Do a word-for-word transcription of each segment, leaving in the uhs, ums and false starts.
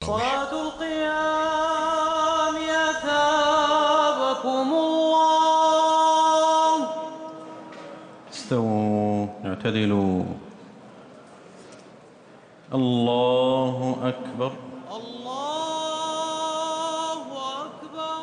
صلاة القيام أثابكم الله. استووا اعتدلوا. الله أكبر. الله أكبر.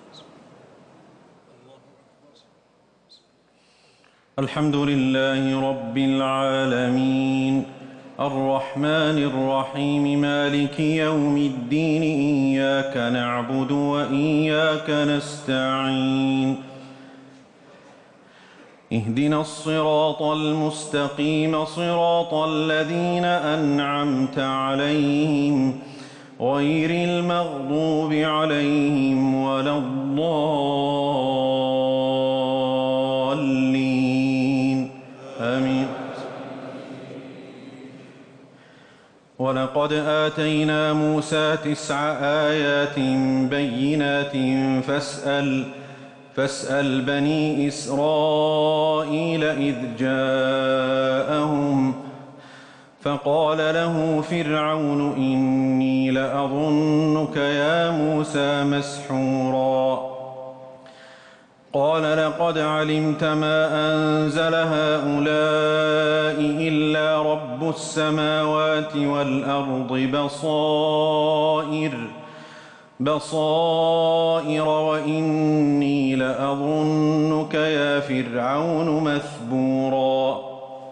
الحمد لله رب العالمين الرحمن الرحيم مالك يوم الدين إياك نعبد وإياك نستعين اهدنا الصراط المستقيم صراط الذين أنعمت عليهم غير المغضوب عليهم ولا الضالين آمين. ولقد آتينا موسى تسع آيات بينات فاسأل فاسأل بني إسرائيل إذ جاءهم فقال له فرعون إني لأظنك يا موسى مسحورا قال لقد علمت ما أنزل هؤلاء إلا رب السماوات والأرض بصائر بصائر وإني لأظنك يا فرعون مثبورا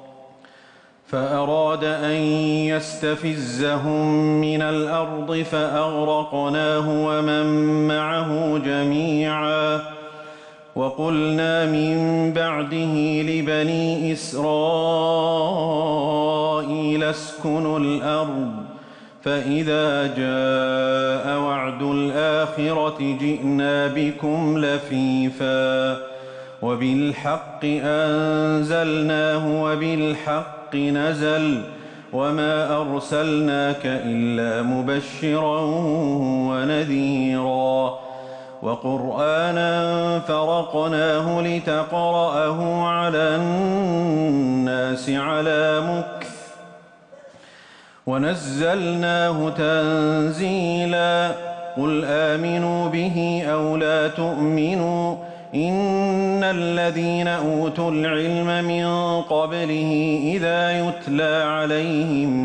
فأراد أن يستفزهم من الأرض فأغرقناه ومن معه جميعا وقلنا من بعده لبني إسرائيل اسكنوا الأرض فإذا جاء وعد الآخرة جئنا بكم لفيفا وبالحق أنزلناه وبالحق نزل وما أرسلناك إلا مبشرا ونذيرا وقرآنا فرقناه لتقرأه على الناس على مكث ونزلناه تنزيلا قل آمنوا به أو لا تؤمنوا إن الذين أوتوا العلم من قبله إذا يتلى عليهم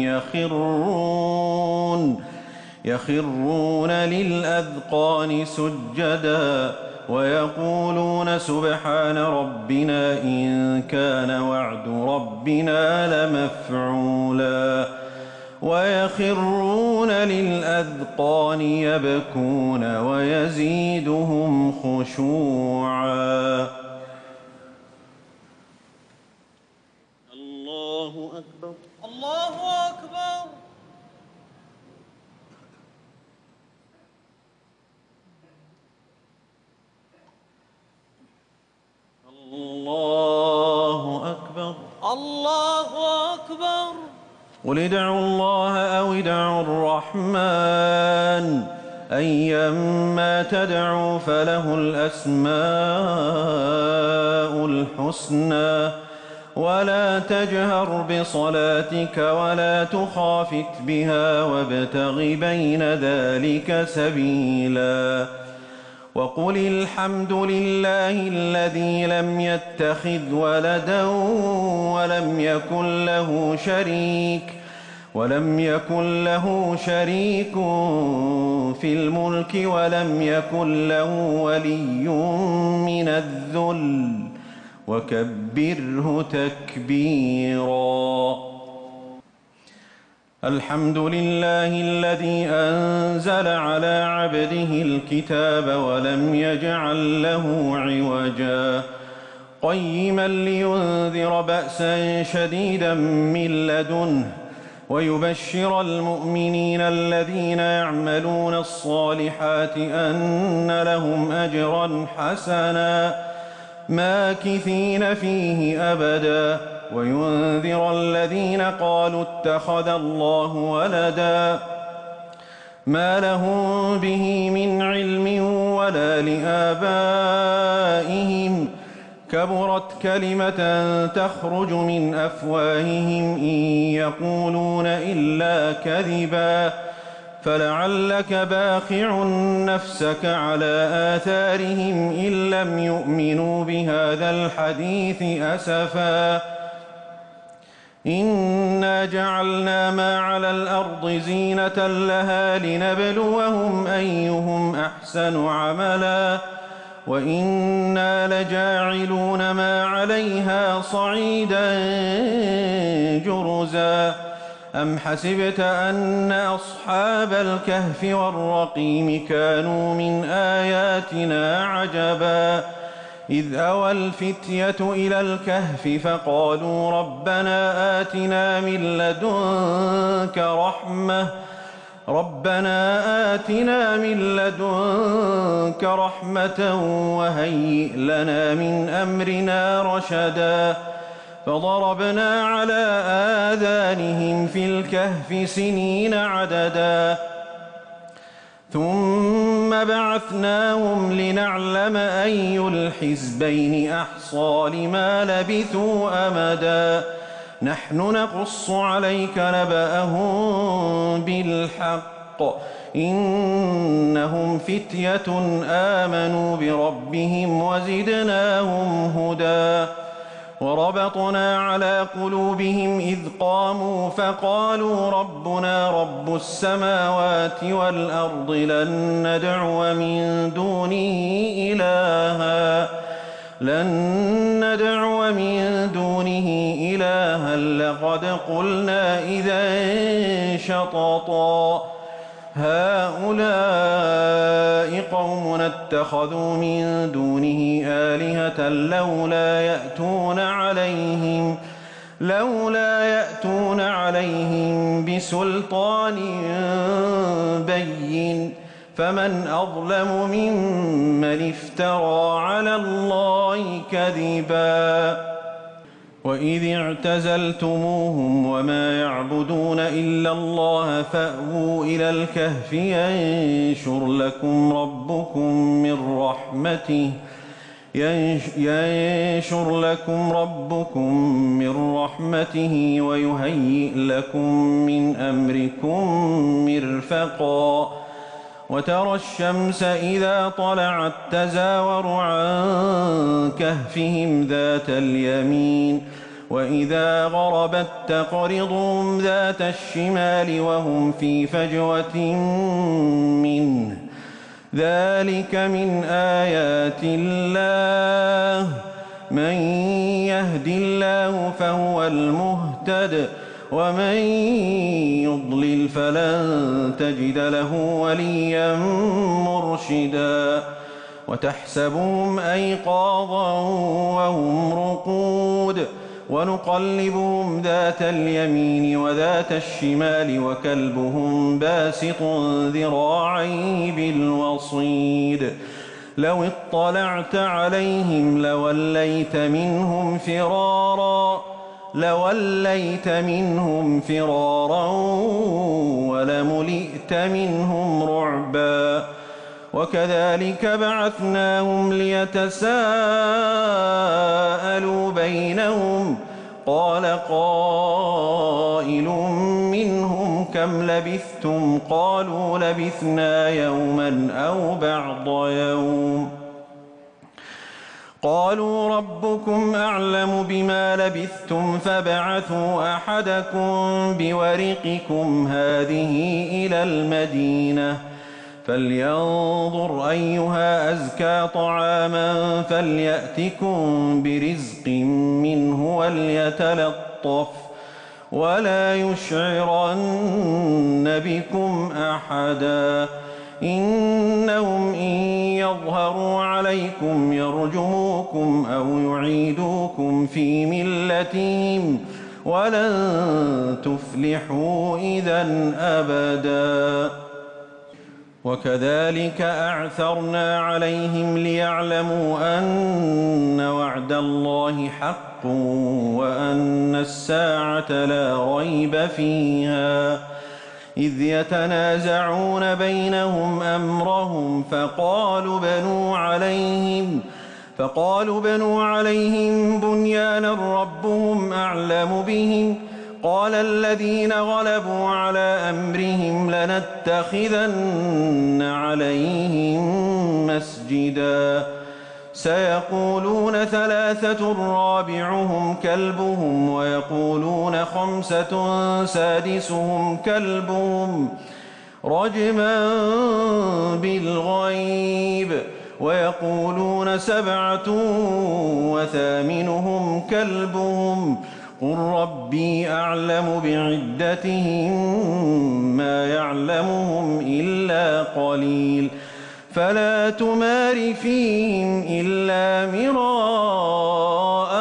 يخرون يخرون للأذقان سجدا ويقولون سبحان ربنا إن كان وعد ربنا لمفعولا ويخرون للأذقان يبكون ويزيدهم خشوعا. الله أكبر. الله أكبر. الله أكبر. الله أكبر. قل ادعوا الله أو ادعوا الرحمن أيما تدعوا فله الأسماء الحسنى ولا تجهر بصلاتك ولا تخافت بها وابتغ بين ذلك سبيلا وقل الحمد لله الذي لم يتخذ ولدا ولم يكن له شريك ولم يكن له شريك في الملك ولم يكن له ولي من الذل وكبره تكبيرا. الحمد لله الذي أنزل على عبده الكتاب ولم يجعل له عوجا قيما لينذر بأسا شديدا من لدنه ويبشر المؤمنين الذين يعملون الصالحات أن لهم أجرا حسنا ماكثين فيه أبدا وينذر الذين قالوا اتخذ الله ولدا ما لهم به من علم ولا لآبائهم كبرت كلمة تخرج من أفواههم إن يقولون إلا كذبا فلعلك باخع نفسك على آثارهم إن لم يؤمنوا بهذا الحديث أسفا إنا جعلنا ما على الأرض زينة لها لنبلوهم أيهم أحسن عملا وإنا لجاعلون ما عليها صعيدا جرزا أم حسبت أن أصحاب الكهف والرقيم كانوا من آياتنا عجبا إذ أوى الفتية إلى الكهف فقالوا ربنا آتنا من لدنك رحمة ربنا آتنا من لدنك رحمة وهيئ لنا من أمرنا رشدا فضربنا على آذانهم في الكهف سنين عددا ثم بعثناهم لنعلم أي الحزبين أحصى لما لبثوا أمدا نحن نقص عليك نبأهم بالحق إنهم فتية آمنوا بربهم وزدناهم هدى وربطنا على قلوبهم إذ قاموا فقالوا ربنا رب السماوات والأرض لن ندعو من دونه إلها لن ندعو من دونه إلها لقد قلنا إذا شططا هؤلاء قومنا اتخذوا من دونه آلهة لولا يأتون عليهم لولا يأتون عليهم بسلطان بين فمن أظلم ممن افترى على الله كذبا وإذ اعتزلتموهم وما يعبدون إلا الله فأووا إلى الكهف ينشر لكم ربكم من رحمته ينشر لكم ربكم من رحمته ويهيئ لكم من أمركم مرفقا وترى الشمس إذا طلعت تزاور عن كهفهم ذات اليمين وإذا غربت تقرضهم ذات الشمال وهم في فجوة منه ذلك من آيات الله من يهد الله فهو المهتد ومن يضلل فلن تجد له وليا مرشدا وتحسبهم أيقاظا وهم رقود ونقلبهم ذات اليمين وذات الشمال وكلبهم باسط ذراعيه بالوصيد لو اطلعت عليهم لوليت منهم فرارا لوليت منهم فرارا ولملئت منهم رعبا وكذلك بعثناهم ليتساءلوا بينهم قال قائل منهم كم لبثتم قالوا لبثنا يوما أو بعض يوم قالوا ربكم أعلم بما لبثتم فابعثوا أحدكم بورقكم هذه إلى المدينة فلينظر أيها أزكى طعاما فليأتكم برزق منه وليتلطف ولا يشعرن بكم أحدا إنهم إن يظهروا عليكم يرجموكم أو يعيدوكم في ملتهم ولن تفلحوا إذا أبدا وكذلك أعثرنا عليهم ليعلموا أن وعد الله حق وأن الساعة لا ريب فيها إذ يتنازعون بينهم أمرهم فقالوا بنوا عليهم فقالوا بنوا عليهم بنيانا ربهم أعلم بهم قال الذين غلبوا على أمرهم لنتخذن عليهم مسجدا سيقولون ثلاثة رابعهم كلبهم ويقولون خمسة سادسهم كلبهم رجما بالغيب ويقولون سبعة وثامنهم كلبهم قل ربي أعلم بعدتهم ما يعلمهم إلا قليل فلا تمار فيهم إلا مراء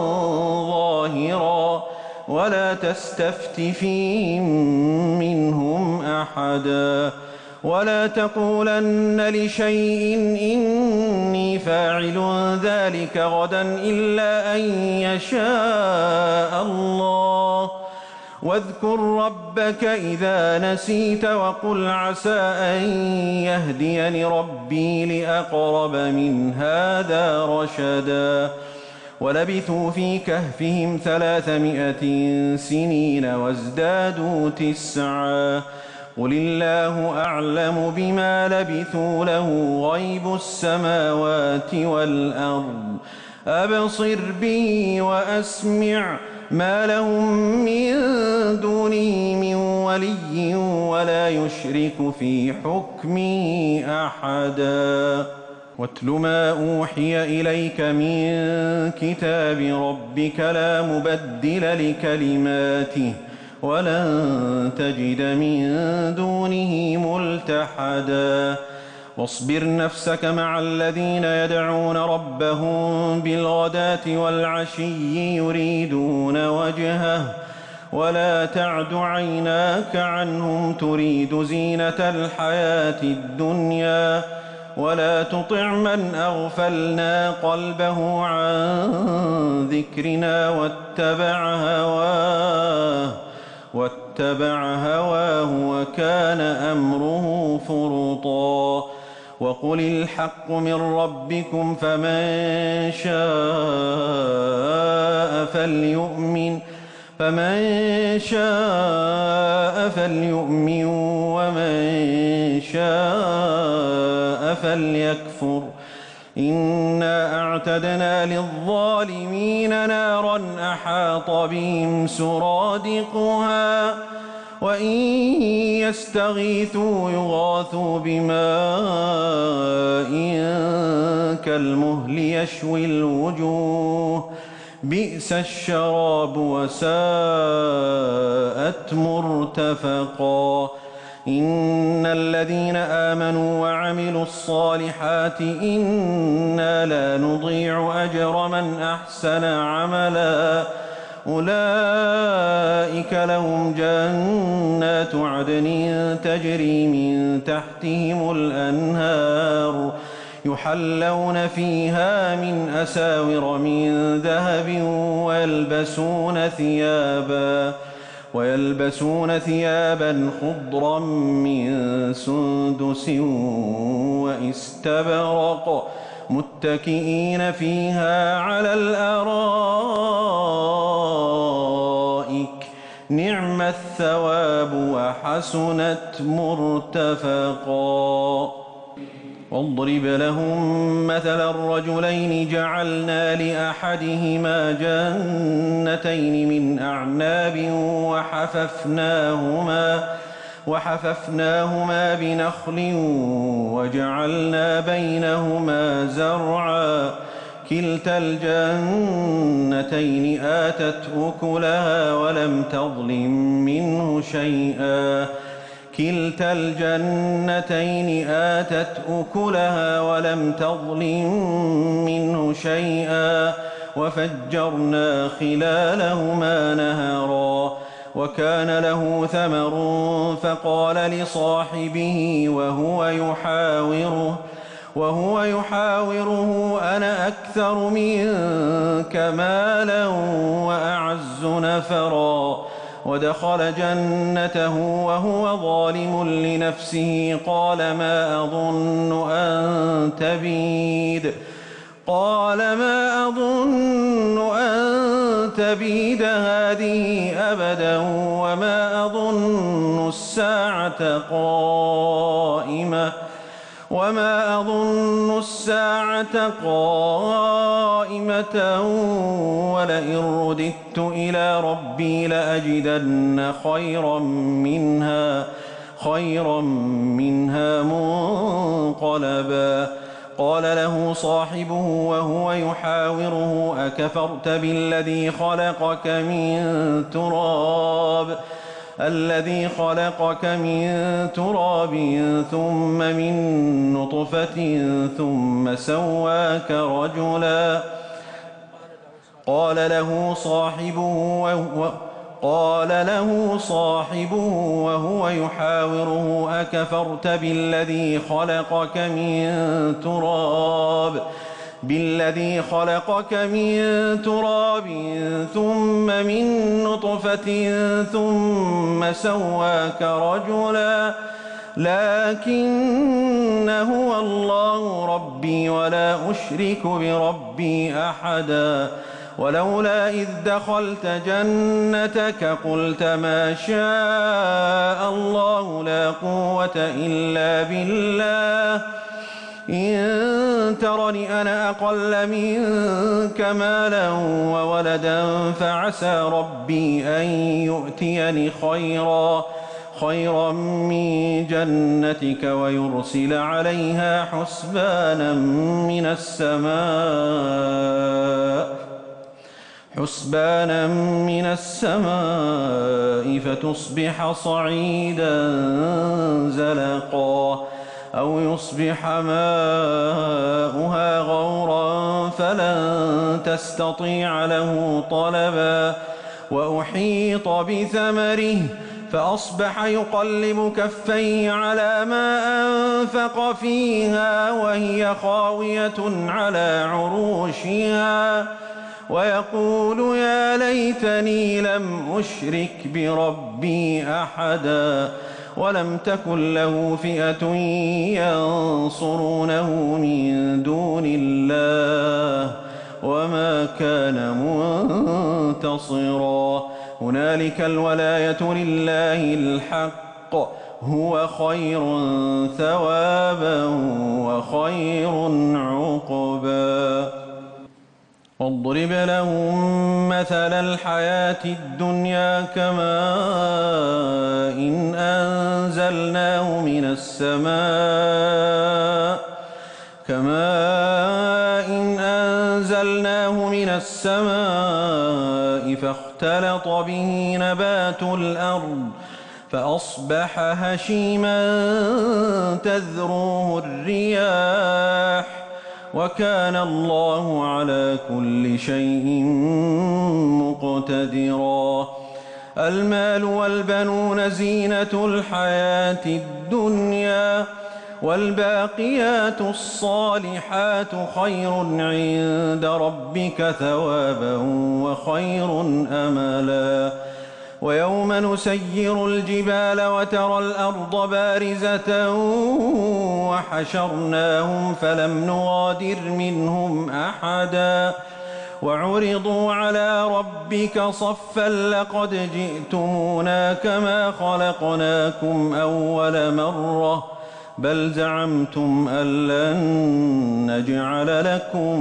ظاهرا ولا تستفت فيهم منهم أحدا ولا تقولن لشيء إني فاعل ذلك غدا إلا أن يشاء الله واذكر ربك إذا نسيت وقل عسى أن يهديني ربي لأقرب من هذا رشدا ولبثوا في كهفهم ثلاثمائة سنين وازدادوا تسعا قل الله أعلم بما لبثوا له غيب السماوات والأرض أبصر به وأسمع ما لهم من دونه من ولي ولا يشرك في حكمه أحدا واتل ما أوحي إليك من كتاب ربك لا مبدل لكلماته ولن تجد من دونه ملتحدا واصبر نفسك مع الذين يدعون ربهم بالغداة والعشي يريدون وجهه ولا تعد عيناك عنهم تريد زينة الحياة الدنيا ولا تطع من أغفلنا قلبه عن ذكرنا واتبع هواه واتبع هواه وكان أمره فرطا وقل الحق من ربكم فمن شاء فليؤمن فمن شاء فليؤمن ومن شاء فليكفر إنا أعتدنا للظالمين نارا أحاط بهم سرادقها وإن يستغيثوا يغاثوا بماء كالمهل يشوي الوجوه بئس الشراب وساءت مرتفقا إن الذين آمنوا وعملوا الصالحات إنا لا نضيع أجر من أحسن عملا أولئك لهم جنات عدن تجري من تحتهم الأنهار يحلون فيها من أساور من ذهب ويلبسون ثيابا ويلبسون ثيابا خضرا من سندس واستبرق متكئين فيها على الأرائك نعم الثواب وحسنت مرتفقا واضرب لهم مثل الرجلين جعلنا لأحدهما جنتين من أعناب وحففناهما وحففناهما بنخل وجعلنا بينهما زرعا كلتا الجنتين آتت أكلها ولم تظلم منه شيئا كلتا الجنتين آتت أكلها ولم تظلم منه شيئا وفجرنا خلالهما نهرا وكان له ثمر فقال لصاحبه وهو يحاوره وهو يحاوره أنا أكثر منك مالا وأعز نفرا ودخل جنته وهو ظالم لنفسه قال ما أظن أن تبيد قال ما أظن أن تبيد هذه أبدا وما أظن الساعة قائمة وما أظن الساعة قائمة ولئن رددت إلى ربي لأجدن خيرا منها خيرا منها منقلبا. قال له صاحبه وهو يحاوره أكفرت بالذي خلقك من تراب الذي خلقك من تراب ثم من نطفة ثم سواك رجلا. قال له صاحبه وهو قال له صاحبه وهو يحاوره أكفرت بالذي خلقك من تراب بالذي خلقك من تراب ثم من نطفة ثم سواك رجلا لكن هو الله ربي ولا أشرك بربي أحدا. ولولا إذ دخلت جنتك قلت ما شاء الله لا قوة إلا بالله إن ترني أنا أقل منك مالا وولدا فعسى ربي أن يؤتيني خيرا خيرا من جنتك ويرسل عليها حسبانا من السماء حسبانا من السماء فتصبح صعيدا زلقا أو يصبح ماؤها غورا فلن تستطيع له طلبا. وأحيط بثمره فأصبح يقلب كفيه على ما أنفق فيها وهي خاوية على عروشها ويقول يا ليتني لم أشرك بربي أحدا. ولم تكن له فئة ينصرونه من دون الله وما كان منتصرا. هنالك الولاية لله الحق هو خير ثوابا وخير عقبا. واضرب لهم مثل الحياة الدنيا كماء إن أنزلناه من السماء كماء إن أنزلناه من السماء فاختلط به نبات الأرض فأصبح هشيما تذروه الرياح وكان الله على كل شيء مقتدرا. المال والبنون زينة الحياة الدنيا والباقيات الصالحات خير عند ربك ثوابا وخير أملا. ويوم نسير الجبال وترى الأرض بارزة وحشرناهم فلم نغادر منهم أحدا وعرضوا على ربك صفا لقد جئتمونا كما خلقناكم أول مرة بل زعمتم أن لن نجعل لكم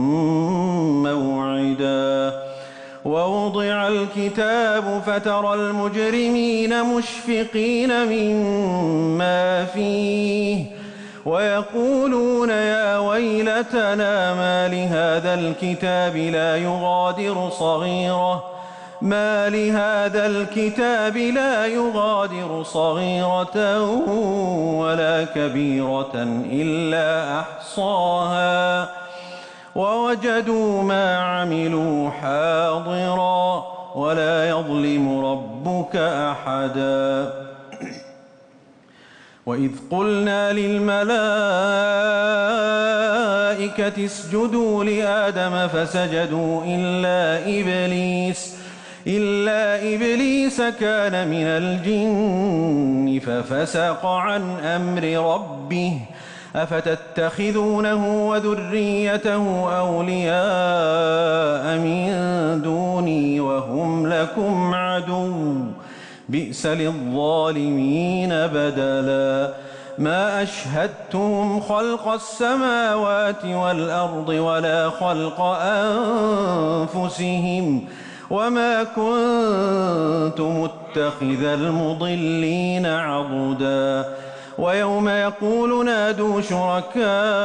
موعدا. ووضع الكتاب فترى المجرمين مشفقين مما فيه ويقولون يا ويلتنا ما لهذا الكتاب لا يغادر صغيرة ما لهذا الكتاب لا يغادر صغيرة ولا كبيرة إلا أحصاها ووجدوا ما عملوا حاضرا ولا يظلم ربك أحدا. وإذ قلنا للملائكة اسجدوا لآدم فسجدوا إلا إبليس إلا إبليس كان من الجن ففسق عن أمر ربه أفتتخذونه وذريته أولياء من دوني وهم لكم عدو بئس للظالمين بدلا ما أشهدتهم خلق السماوات والأرض ولا خلق أنفسهم وما كنت متخذ المضلين عضدا ويوم يقول نادوا شركائي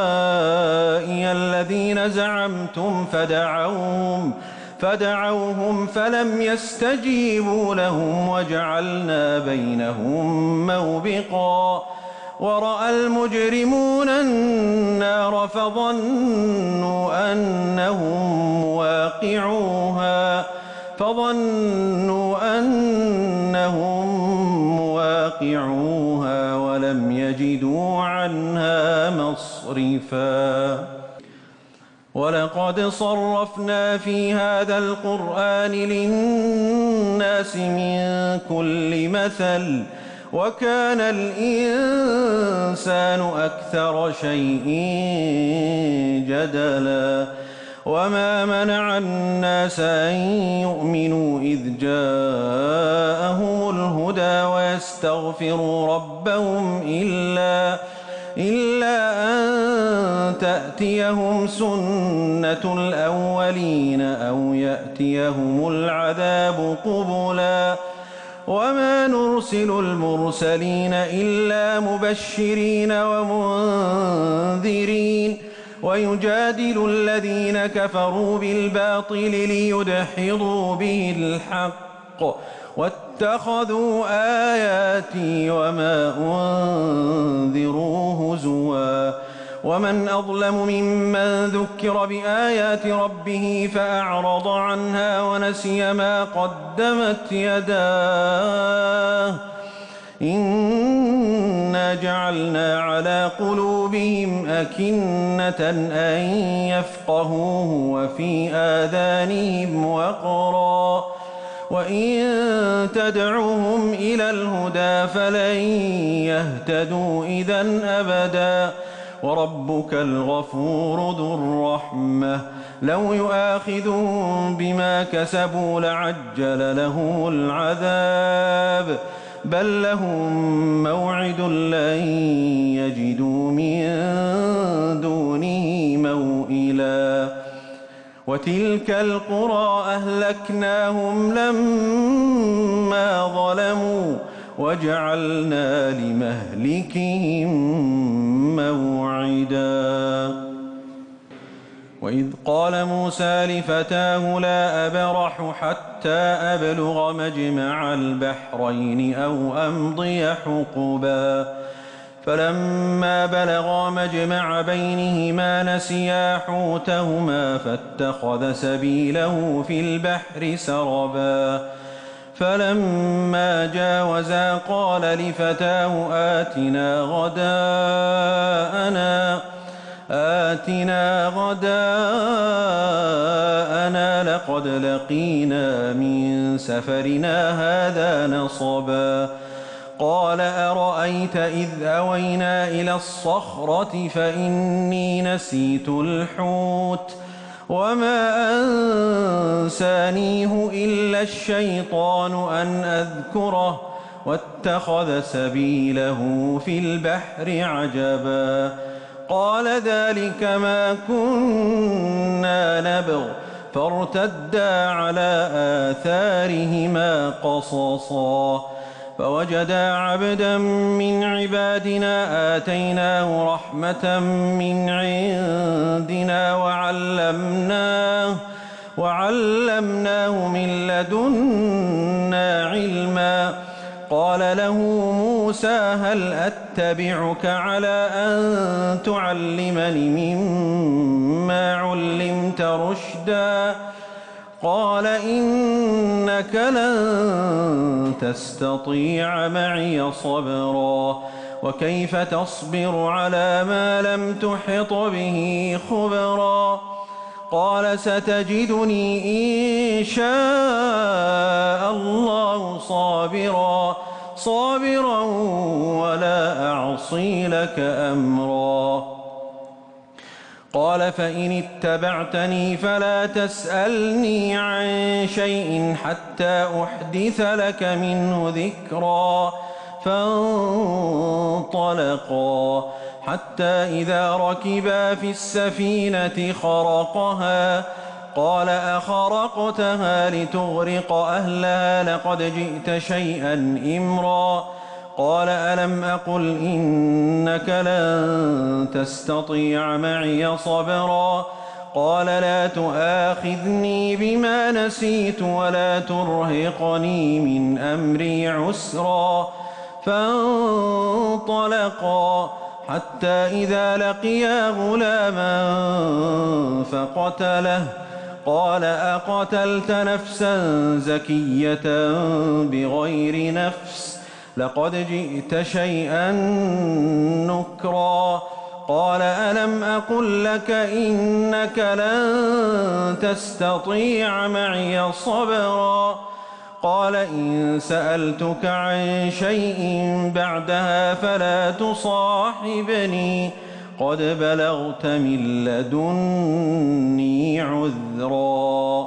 الذين زعمتم فدعوهم فدعوهم فلم يستجيبوا لهم وجعلنا بينهم موبقا ورأى المجرمون النار فظنوا أنهم مواقعوها فظنوا أنهم مواقعوها ولم يجدوا عنها مصرفا ولقد صرفنا في هذا القرآن للناس من كل مثل وكان الإنسان أكثر شيء جدلا وما منع الناس أن يؤمنوا إذ جاءهم الهدى ويستغفروا ربهم إلا إلا أن تأتيهم سنة الأولين أو يأتيهم العذاب قبلا وما نرسل المرسلين إلا مبشرين ومنذرين ويجادل الذين كفروا بالباطل ليدحضوا به الحق واتخذوا آياتي وما أنذروا هزوا ومن أظلم ممن ذكر بآيات ربه فأعرض عنها ونسي ما قدمت يداه إنا جعلنا على قلوبهم أكنة أن يفقهوه وفي آذانهم وقرا وإن تدعوهم إلى الهدى فلن يهتدوا إذن أبدا وربك الغفور ذو الرحمة لو يؤاخذهم بما كسبوا لعجل لهم العذاب بل لهم موعد لن يجدوا من دونه موئلا وتلك القرى أهلكناهم لما ظلموا وجعلنا لمهلكهم موعدا وإذ قال موسى لفتاه لا أبرح حتى أبلغ مجمع البحرين أو أمضي حقبا فلما بلغا مجمع بينهما نسيا حوتهما فاتخذ سبيله في البحر سربا فلما جاوزا قال لفتاه آتنا غداءنا آتنا غداءنا لقد لقينا من سفرنا هذا نصبا قال أرأيت إذ أوينا إلى الصخرة فإني نسيت الحوت وما أنسانيه إلا الشيطان أن أذكره واتخذ سبيله في البحر عجبا قال ذلك ما كنا نبغ فارتدا على آثارهما قصصا فوجدا عبدا من عبادنا آتيناه رحمة من عندنا وعلمناه وعلمناه من لدنا علما قال له موسى هل أتبعك على أن تعلمني مما علمت رشدا قال إنك لن تستطيع معي صبرا وكيف تصبر على ما لم تحط به خبرا قال ستجدني إن شاء الله صابرا صابرا ولا أعصي لك أمرا. قال فإن اتبعتني فلا تسألني عن شيء حتى أحدث لك منه ذكرا. فانطلقا حتى إذا ركبا في السفينة خرقها قال أخرقتها لتغرق أهلها لقد جئت شيئا إمرا. قال ألم أقل إنك لن تستطيع معي صبرا. قال لا تؤاخذني بما نسيت ولا ترهقني من أمري عسرا. فانطلقا حتى إذا لقيا غلاما فقتله قال أقتلت نفسا زكية بغير نفس لقد جئت شيئا نكرا. قال ألم أقل لك إنك لن تستطيع معي صبرا. قال إن سألتك عن شيء بعدها فلا تصاحبني قد بلغت من لدني عذرا.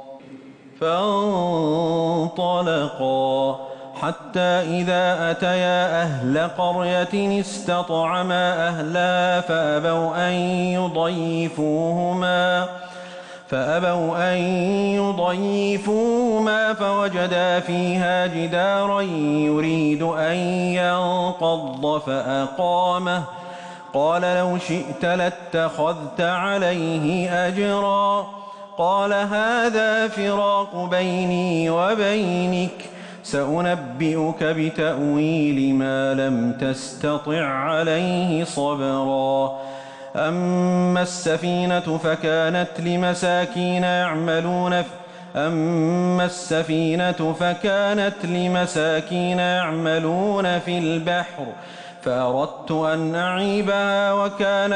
فانطلقا حتى إذا أتيا أهل قرية استطعما أهلها فأبوا أن يضيفوهما فأبوا أن يضيفوهما فوجدا فيها جدارا يريد أن ينقض فأقامه. قال لو شئت لاتخذت عليه أجرا. قال هذا فراق بيني وبينك سأنبئك بتأويل ما لم تستطع عليه صبرا. أما السفينة فكانت لمساكين يعملون في أما السفينة فكانت لمساكين يعملون في البحر فأردت أن أعيبها وكان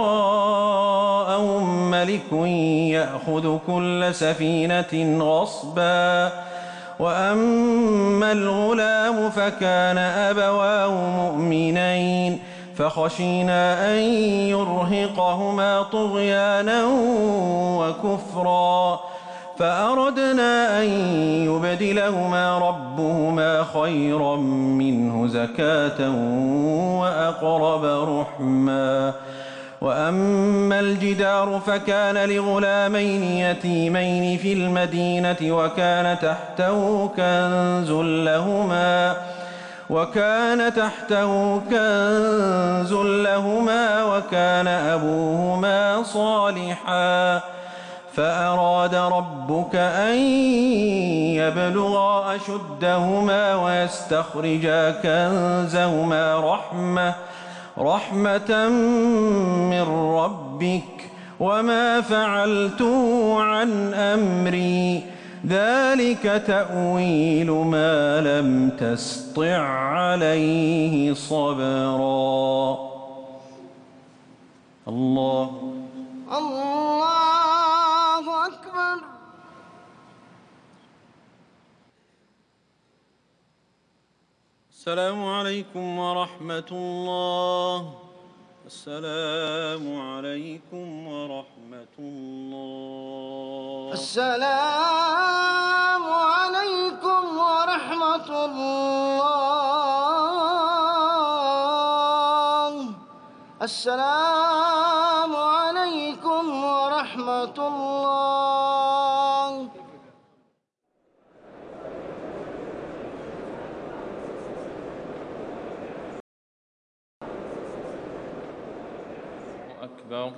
وراءهم ملك يأخذ كل سفينة غصبا. وأما الغلام فكان أبواه مؤمنين فخشينا أن يرهقهما طغيانا وكفرا فأردنا أن يبدلهما ربهما خيرا منه زكاة وأقرب رحما. وأما الجدار فكان لغلامين يتيمين في المدينة وكان تحته كنز لهما وكان تحته كنز لهما وكان أبوهما صالحا فأراد ربك أن يبلغا أشدهما ويستخرجا كنزهما رحمة رحمة من ربك وما فعلته عن أمري ذلك تأويل ما لم تسطع عليه صبرا. الله الله أكبر. السلام عليكم ورحمة الله. السلام عليكم ورحمة الله. السلام عليكم ورحمة الله. السلام عليكم ورحمة الله. أكبر.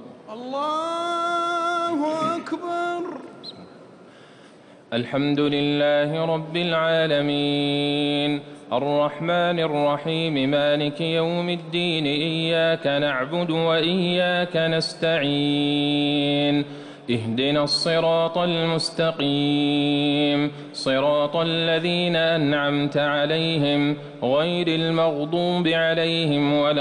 الله أكبر. الحمد لله رب العالمين الرحمن الرحيم مالك يوم الدين إياك نعبد وإياك نستعين اهدنا الصراط المستقيم صراط الذين أنعمت عليهم غير المغضوب عليهم ولا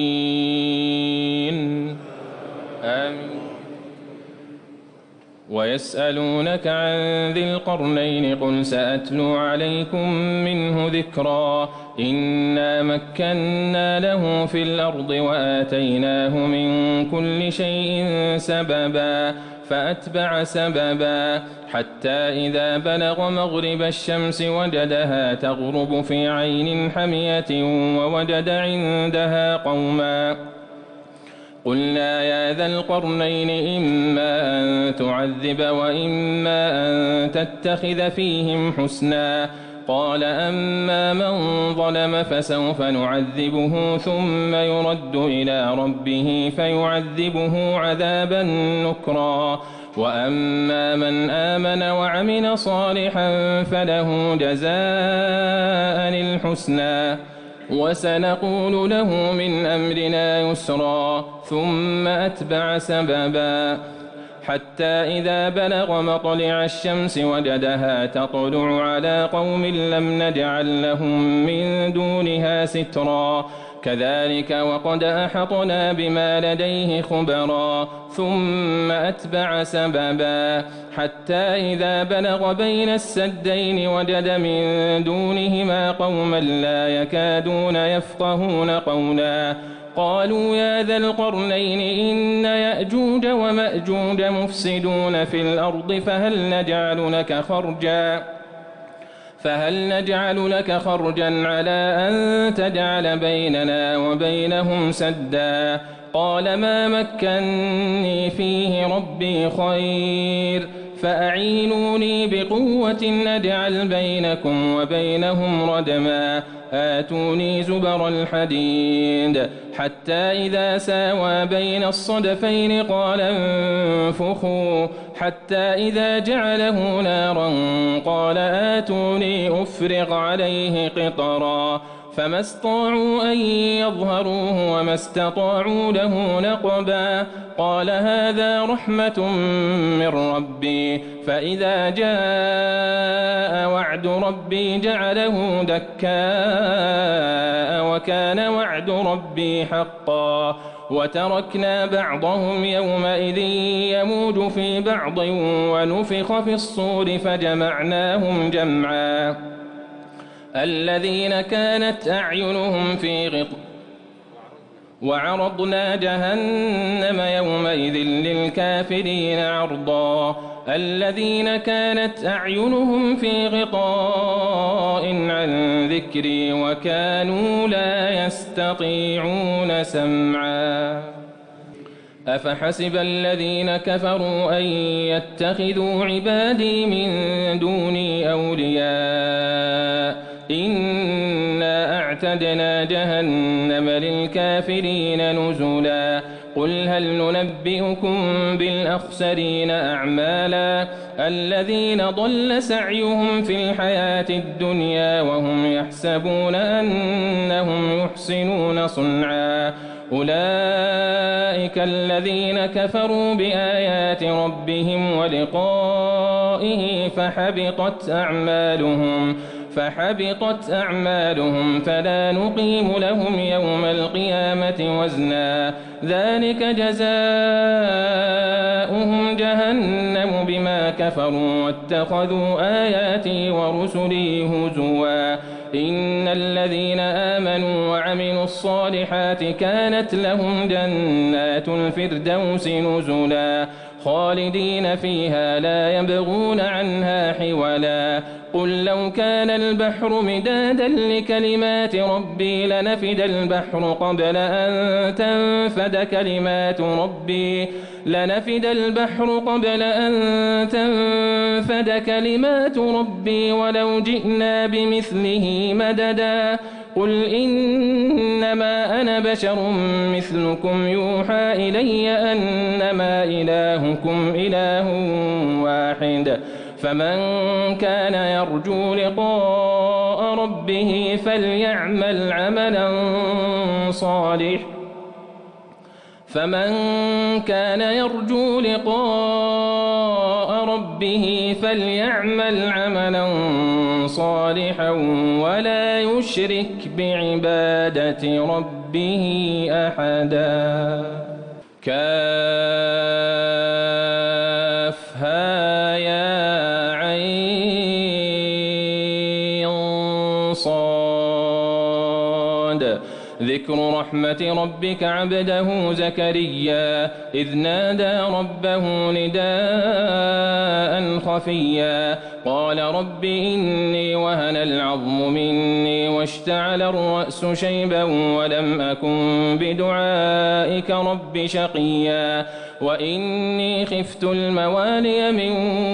الضالين آمين. ويسألونك عن ذي القرنين قل سأتلو عليكم منه ذكرا إنا مكنا له في الأرض وآتيناه من كل شيء سببا فأتبع سببا حتى إذا بلغ مغرب الشمس وجدها تغرب في عين حمية ووجد عندها قوما قلنا يا ذا القرنين إما أن تعذب وإما أن تتخذ فيهم حسنا قال أما من ظلم فسوف نعذبه ثم يرد إلى ربه فيعذبه عذابا نكرا وأما من آمن وعمل صالحا فله جزاء الحسنى وسنقول له من أمرنا يسرا ثم أتبع سببا حتى إذا بلغ مطلع الشمس وجدها تطلع على قوم لم نجعل لهم من دونها سترا كذلك وقد أحطنا بما لديه خبرا ثم أتبع سببا حتى إذا بلغ بين السدين وجد من دونهما قوما لا يكادون يفقهون قولا قالوا يا ذا القرنين إن يأجوج ومأجوج مفسدون في الأرض فهل نجعل لك خرجا فهل نجعل لك خرجا على أن تجعل بيننا وبينهم سدا قال ما مكني فيه ربي خير فأعينوني بقوة نجعل بينكم وبينهم ردما آتوني زبر الحديد حتى إذا ساوى بين الصدفين قال انفخوا حتى إذا جعله نارا قال آتوني أفرغ عليه قطرا فما استطاعوا أن يظهروه وما استطاعوا له نقبا قال هذا رحمة من ربي فإذا جاء وعد ربي جعله دكاء وكان وعد ربي حقا وتركنا بعضهم يومئذ يموج في بعض ونفخ في الصور فجمعناهم جمعا الذين كانت أعينهم في غطاء وعرضنا جهنم يومئذ للكافرين عرضا الذين كانت أعينهم في غطاء عن ذكري وكانوا لا يستطيعون سمعا أفحسب الذين كفروا أن يتخذوا عبادي من دوني أولياء إنا أعتدنا جهنم للكافرين نزلا قل هل ننبئكم بالأخسرين أعمالا الذين ضل سعيهم في الحياة الدنيا وهم يحسبون أنهم يحسنون صنعا أولئك الذين كفروا بآيات ربهم ولقائه فحبطت أعمالهم فحبطت أعمالهم فلا نقيم لهم يوم القيامة وزنا ذلك جزاؤهم جهنم بما كفروا واتخذوا آياتي ورسلي هزوا إن الذين آمنوا وعملوا الصالحات كانت لهم جنات الفردوس نزلا خالدين فيها لا يبغون عنها حولا قل لو كان البحر مدادا لكلمات ربي لنفد البحر قبل أن تنفد كلمات ربي لنفد البحر قبل أن تنفد كلمات ربي ولو جئنا بمثله مددا قل إنما أنا بشر مثلكم يوحى إلي أنما إلهكم إله واحد فمن كان يرجو لقاء ربه فليعمل عملا صالحا فمن كان يرجو لقاء ربه فليعمل عملا صالحا ولا يشرك بعبادة ربه أحدا كافها صاد ذكر رحمة ربك عبده زكريا إذ نادى ربه نداء خفيا قال رب إني وهن العظم مني واشتعل الرأس شيبا ولم أكن بدعائك رب شقيا وإني خفت الموالي من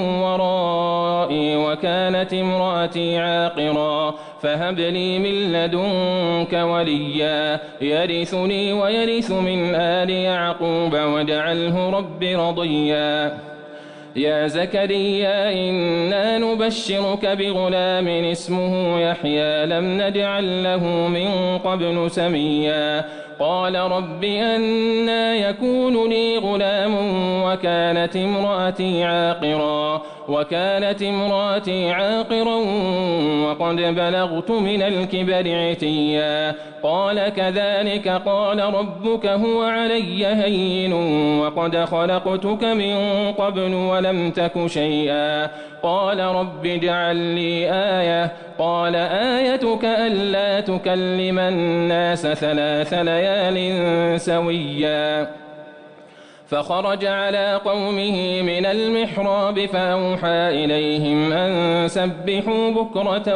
ورائي وكانت امرأتي عاقرا فهب لي من لدنك وليا يرثني ويرث من آل يعقوب واجعله رب رضيا يا زكريا إنا نبشرك بغلام اسمه يحيى لم نجعل له من قبل سميا قال رب أنى يكون لي غلام وكانت امرأتي عاقرا وكانت امرأتي عاقرا وقد بلغت من الكبر عتيا قال كذلك قال ربك هو علي هين وقد خلقتك من قبل ولم تك شيئا قال رب اجعل لي آية قال آيتك ألا تكلم الناس ثلاث ليال سويا فخرج على قومه من المحراب فأوحى إليهم أن سبحوا بكرة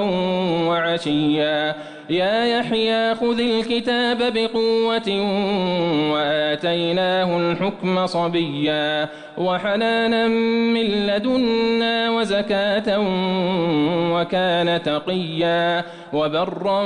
وعشيا يا يحيى خذ الكتاب بقوة وآتيناه الحكم صبيا وحنانا من لدنا وزكاة وكان تقيا وبرا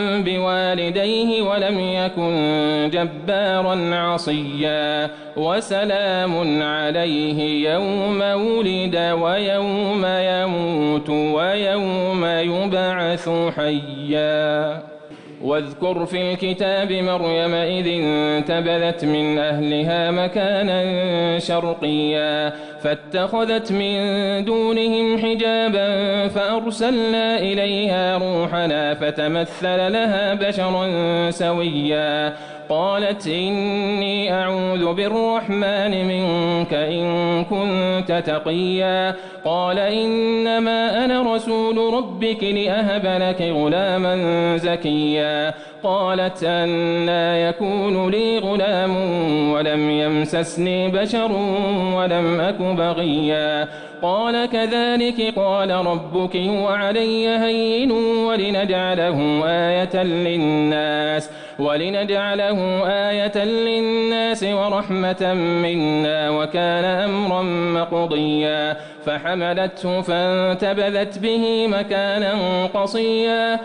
بوالديه ولم يكن جبارا عصيا وسلام عليه يوم ولد ويوم يموت ويوم يبعث حيا واذكر في الكتاب مريم إذ انتبذت من أهلها مكانا شرقيا فاتخذت من دونهم حجابا فأرسلنا إليها روحنا فتمثل لها بشرا سويا قالت إني أعوذ بالرحمن منك إن كنت تقيا قال إنما أنا رسول ربك لأهب لك غلاما زكيا قالت أنى يكون لي غلام ولم يمسسني بشر ولم أك بغيا قال كذلك قال ربك هو علي هين ولنجعله آية للناس ولنجعله آية للناس ورحمة منا وكان أمرا مقضيا فحملته فانتبذت به مكانا قصيا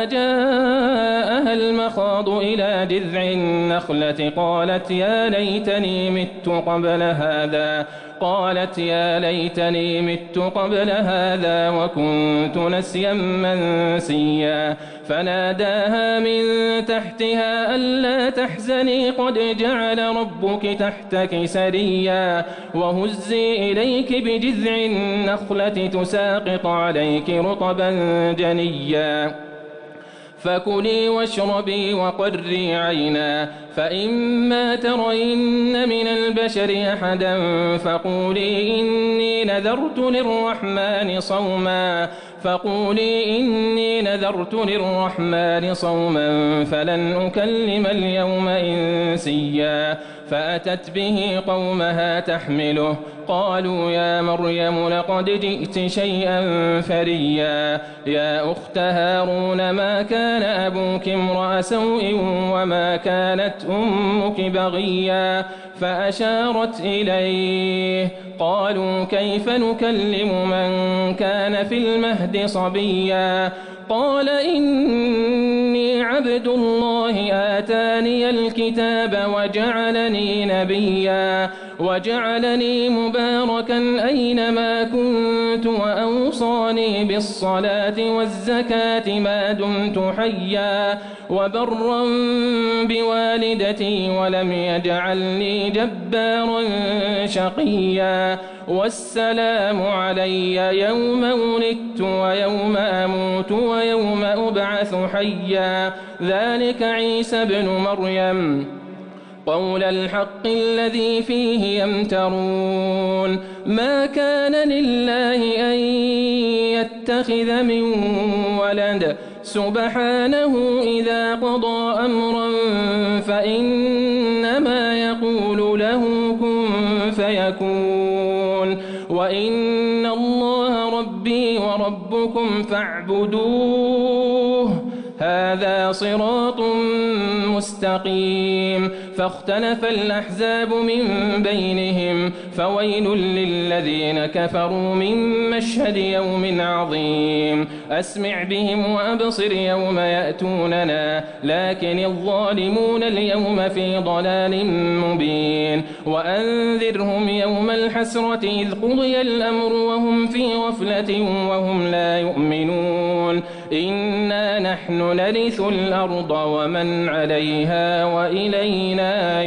فأجاءها المخاض إلى جذع النخلة قالت يا ليتني مت قبل هذا قالت يا ليتني مت قبل هذا وكنت نسيا منسيا فناداها من تحتها ألا تحزني قد جعل ربك تحتك سريا وهزي إليك بجذع النخلة تساقط عليك رطبا جنيا فكلي واشربي وقري عينا فإما ترين من البشر أحدا فقولي إني نذرت للرحمن صوما فقولي إني نذرت للرحمن صوما فلن أكلم اليوم إنسيا فأتت به قومها تحمله قالوا يا مريم لقد جئت شيئا فريا يا أخت هارون ما كان أبوك امرأ سوء وما كانت أمك بغيا فأشارت إليه قالوا كيف نكلم من كان في المهد صبيا قال إني عبد الله آتاني الكتاب وجعلني نبيا وجعلني مباركا أينما كنت وأوصاني بالصلاة والزكاة ما دمت حيا وبرا بوالدتي ولم يجعلني جبارا شقيا والسلام علي يوم ولدت ويوم أموت ويوم أبعث حيا ذلك عيسى بن مريم قول الحق الذي فيه يمترون ما كان لله أن يتخذ من ولد سبحانه إذا قضى أمرا فإنما يقول له كن فيكون وإن الله ربي وربكم فاعبدوه هذا صراط مستقيم فاختلف الأحزاب من بينهم فويل للذين كفروا من مشهد يوم عظيم أسمع بهم وأبصر يوم يأتوننا لكن الظالمون اليوم في ضلال مبين وأنذرهم يوم الحسرة إذ قضي الأمر وهم في غفلة وهم لا يؤمنون إنا نحن نرث الأرض ومن عليها وإلينا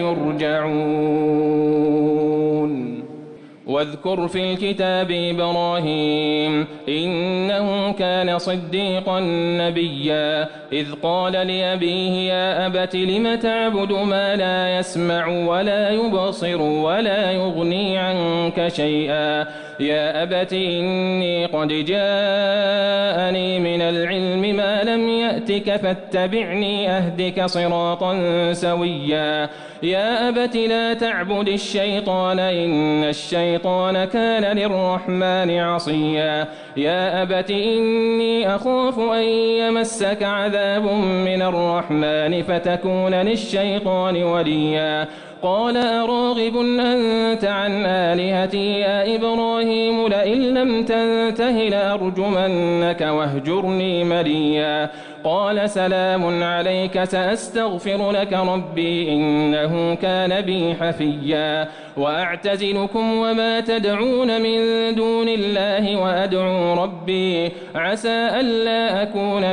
يرجعون واذكر في الكتاب إبراهيم إنه كان صديقا نبيا إذ قال لأبيه يا أبت لم تعبد ما لا يسمع ولا يبصر ولا يغني عنك شيئا يا أبت إني قد جاءني من العلم ما لم يأتك فاتبعني أهدك صراطا سويا يا أبت لا تعبد الشيطان إن الشيطان كان للرحمن عصيا يا أبت إني أخاف أن يمسك عذاب من الرحمن فتكون للشيطان وليا قال أراغب أنت عن آلهتي يا إبراهيم لئن لم تنته لأرجمنك واهجرني مليا قال سلام عليك سأستغفر لك ربي إنه كان بي حفيا وأعتزلكم وما تدعون من دون الله وأدعو ربي عسى ألا أكون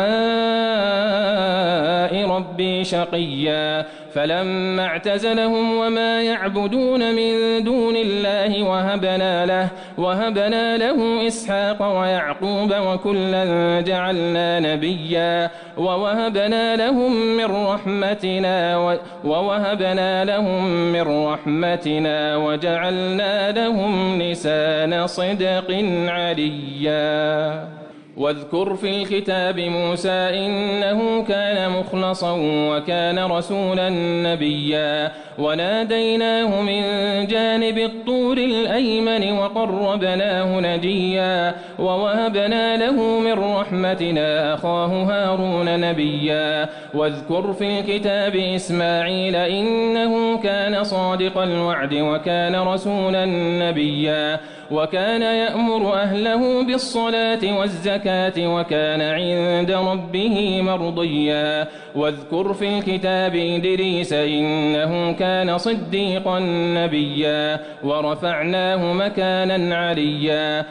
بدعاء ربي شقيا فلما اعتزلهم وما يعبدون من دون الله وهبنا له وهبنا له إسحاق ويعقوب وكلا جعلنا نبيا ووهبنا لهم من رحمتنا ووهبنا لهم من رحمتنا وجعلنا لهم لسان صدق عليا واذكر في الكتاب موسى إنه كان مخلصا وكان رسولا نبيا وناديناه من جانب الطور الأيمن وقربناه نجيا ووهبنا له من رحمتنا أخاه هارون نبيا واذكر في الكتاب إسماعيل إنه كان صادق الوعد وكان رسولا نبيا وكان يأمر أهله بالصلاة والزكاة وكان عند ربه مرضيا واذكر في الكتاب إدريس إنه كان صديقا نبيا ورفعناه مكانا عليا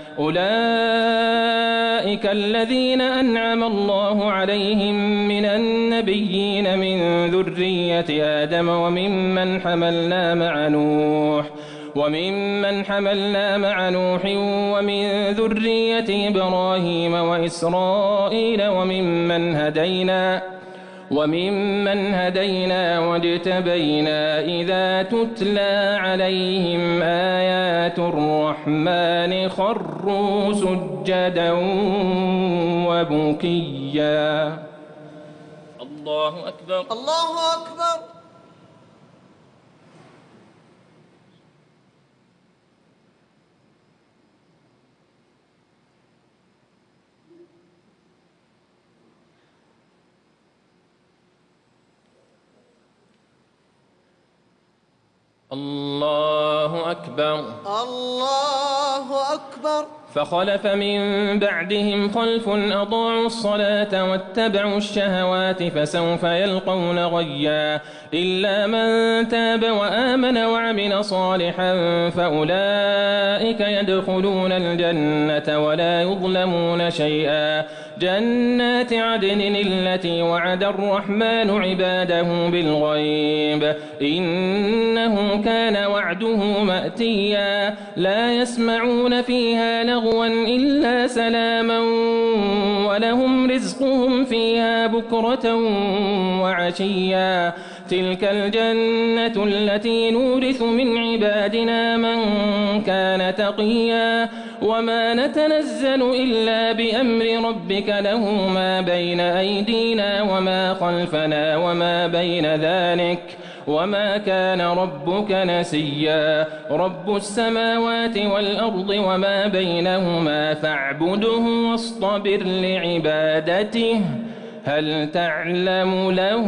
أولئك الذين أنعم الله عليهم من النبيين من ذرية آدم وممن حملنا مع نوح وممن حملنا مع نوح ومن ذرية إبراهيم وإسرائيل وممن هدينا وممن هدينا واجتبينا إذا تتلى عليهم آيات الرحمن خروا سجدا وبكيا الله أكبر الله أكبر. الله أكبر الله أكبر. فخلف من بعدهم خلف أضاعوا الصلاة واتبعوا الشهوات فسوف يلقون غيا إلا من تاب وآمن وعمل صالحا فأولئك يدخلون الجنة ولا يظلمون شيئا جنات عدن التي وعد الرحمن عباده بالغيب إنه كان وعده مأتيا لا يسمعون فيها لغوا إلا سلاما ولهم رزقهم فيها بكرة وعشيا تلك الجنة التي نورث من عبادنا من كان تقيا وما نتنزل إلا بأمر ربك له ما بين أيدينا وما خلفنا وما بين ذلك وما كان ربك نسيا رب السماوات والأرض وما بينهما فاعبده واصطبر لعبادته هل تعلم له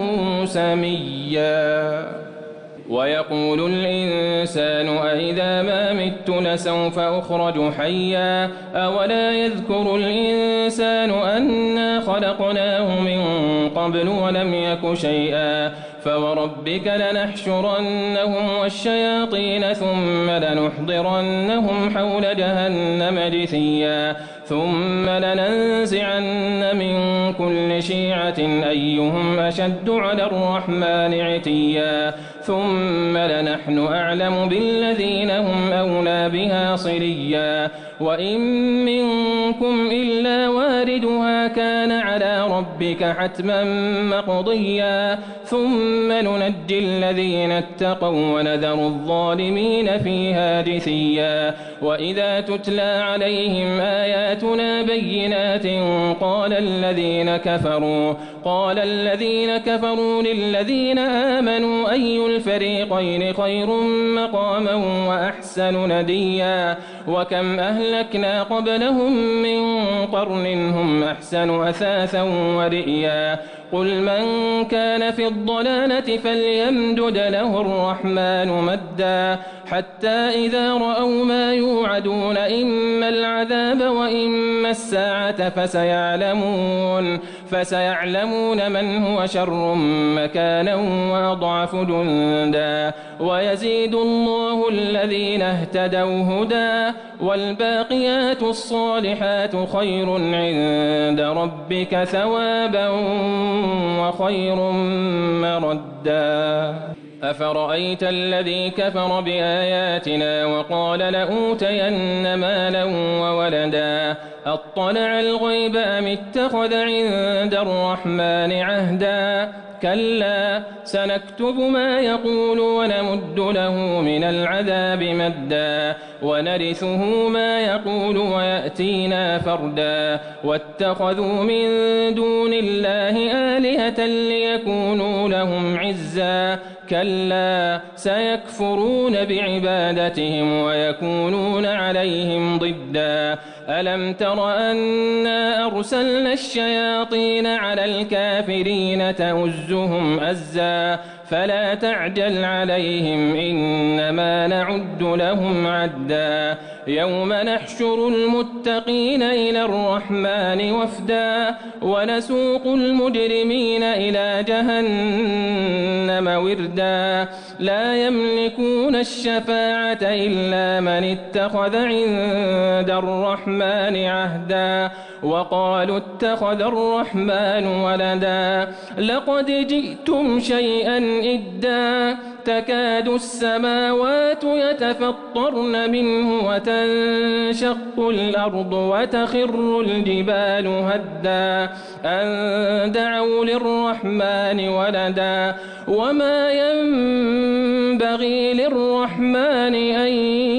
سميا ويقول الإنسان أإذا ما مت لسوف أخرج حيا أولا يذكر الإنسان أنا خلقناه من قبل ولم يك شيئا فوربك لنحشرنهم والشياطين ثم لنحضرنهم حول جهنم جثيا ثم لننزعن من كل شيعة أيهم أشد على الرحمن عتيا ثم لنحن أعلم بالذين هم أولى بها صليا وإن منكم إلا واردها كان على ربك حتما مقضيا ثم ننجي الذين اتقوا ونذر الظالمين فيها جثيا وإذا تتلى عليهم آياتنا بينات قال الذين كفروا قال الذين كفروا للذين آمنوا أي الفريقين خير مقاما وأحسن نديا وكم أهلكنا قبلهم من قرن هم أحسن أثاثا ورئيا قل من كان في الضلالة فليمدد له الرحمن مدا حتى إذا رأوا ما يوعدون إما العذاب وإما الساعة فسيعلمون فسيعلمون من هو شر مكانا وأضعف جندا ويزيد الله الذين اهتدوا هدى والباقيات الصالحات خير عند ربك ثوابا وخير مردا أفرأيت الذي كفر بآياتنا وقال لأوتين مالا وولدا أطلع الغيب أم اتخذ عند الرحمن عهدا كلا سنكتب ما يقول ونمد له من العذاب مدا ونرثه ما يقول ويأتينا فردا واتخذوا من دون الله آلهة ليكونوا لهم عزا كلا سيكفرون بعبادتهم ويكونون عليهم ضدا ألم تر أنا أرسلنا الشياطين على الكافرين تؤزهم أزا فلا تعجل عليهم إنما نعد لهم عدا يوم نحشر المتقين إلى الرحمن وفدا ونسوق المجرمين إلى جهنم وردا لا يملكون الشفاعة إلا من اتخذ عند الرحمن عهدا وقالوا اتخذ الرحمن ولدا لقد جئتم شيئا إدا تكاد السماوات يتفطرن منه وتنشق الأرض وتخر الجبال هدا أن دعوا للرحمن ولدا وما ينبغي للرحمن أن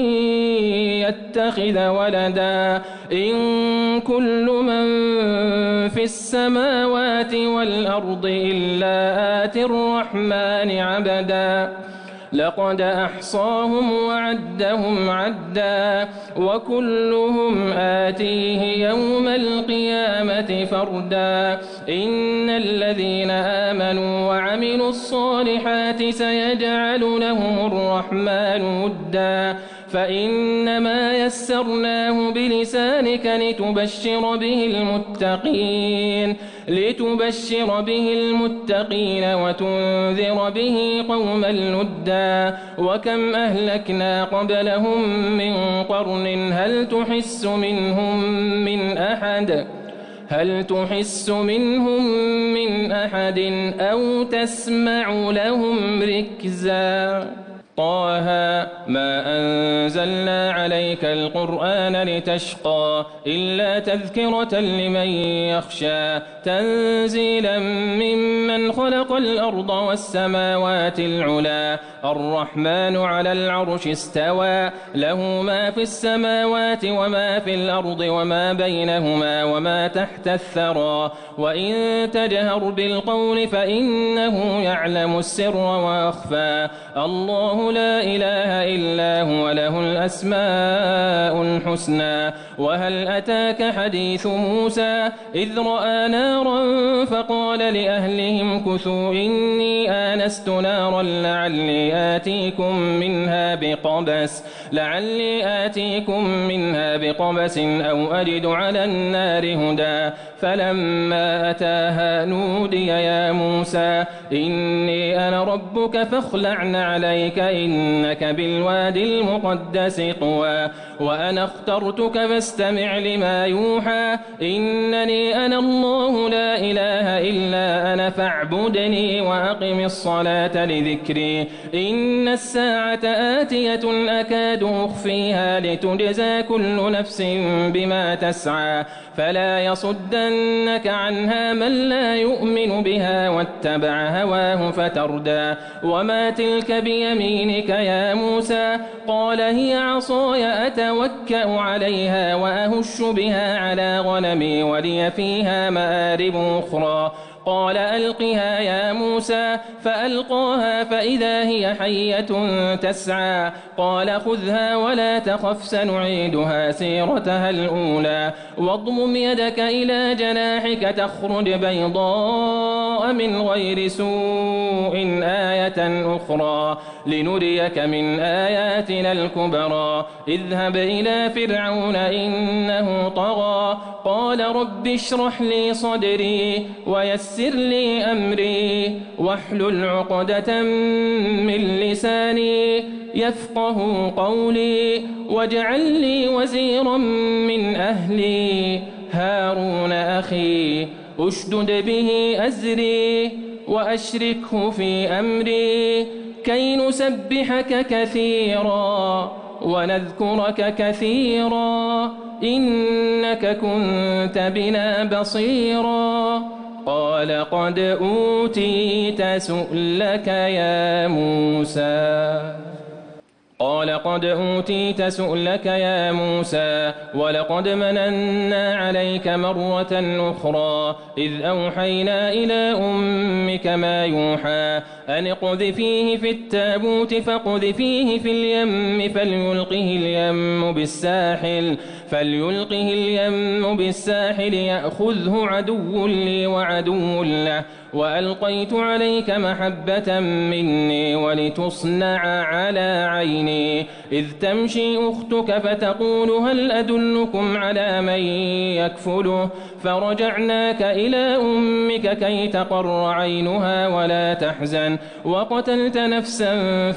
يتخذ ولدا إن كل من في السماوات والأرض إلا آتي الرحمن عبدا لقد أحصاهم وعدهم عدا وكلهم آتيه يوم القيامة فردا إن الذين آمنوا وعملوا الصالحات سيجعل لهم الرحمن ودا فإنما يسرناه بلسانك لتبشر به المتقين لتبشر به المتقين وتنذر به قوما لدا وكم أهلكنا قبلهم من قرن هل تحس منهم من أحد هل تحس منهم من أحد أو تسمع لهم ركزا طه ما أنزلنا عليك القرآن لتشقى إلا تذكرة لمن يخشى تنزيلا ممن أمن خلق الأرض والسماوات العلا الرحمن على العرش استوى له ما في السماوات وما في الأرض وما بينهما وما تحت الثرى وإن تجهر بالقول فإنه يعلم السر وأخفى الله لا إله إلا هو له الأسماء الحسنى وهل أتاك حديث موسى إذ رأى نارا فقال لأهلهم كثوا إني آنست نارا لعلي آتيكم منها بقبس لعلي آتيكم منها بقبس أو أجد على النار هدى فلما أتاها نودي يا موسى إني أنا ربك فاخلع عليك إنك بالوادي المقدس طوى وأنا اخترتك فاستمع لما يوحى إنني أنا الله لا إله إلا أنا فاعبدني وأقم الصلاة لذكري إن الساعة آتية أكاد أخفيها لتجزى كل نفس بما تسعى فلا يصدنك عنها من لا يؤمن بها واتبع هواه فتردى وما تلك بيمينك يا موسى قال هي عصاي أتوكأ عليها وأهش بها على غنمي ولي فيها مآرب أخرى قال ألقها يا موسى فألقاها فإذا هي حية تسعى قال خذها ولا تخف سنعيدها سيرتها الأولى واضمم يدك إلى جناحك تخرج بيضاء من غير سوء آية أخرى لنريك من آياتنا الكبرى اذهب إلى فرعون إنه طغى قال رب اشرح لي صدري ويسر يسر لي أمري واحلل عقدة من لساني يفقه قولي واجعل لي وزيرا من أهلي هارون أخي أشدد به أزري وأشركه في أمري كي نسبحك كثيرا ونذكرك كثيرا إنك كنت بنا بصيرا قال قد أوتيت سؤلك يا موسى قال قد أوتيت سؤلك يا موسى ولقد مننا عليك مرة أخرى إذ أوحينا إلى أمك ما يوحى أن اقذفيه في التابوت فاقذفيه في اليم فليلقه اليم بالساحل فليلقه اليم بالساحل يأخذه عدو لي وعدو له وألقيت عليك محبة مني ولتصنع على عيني إذ تمشي أختك فتقول هل أدلكم على من يكفله فرجعناك إلى أمك كي تقر عينها ولا تحزن وقتلت نفسا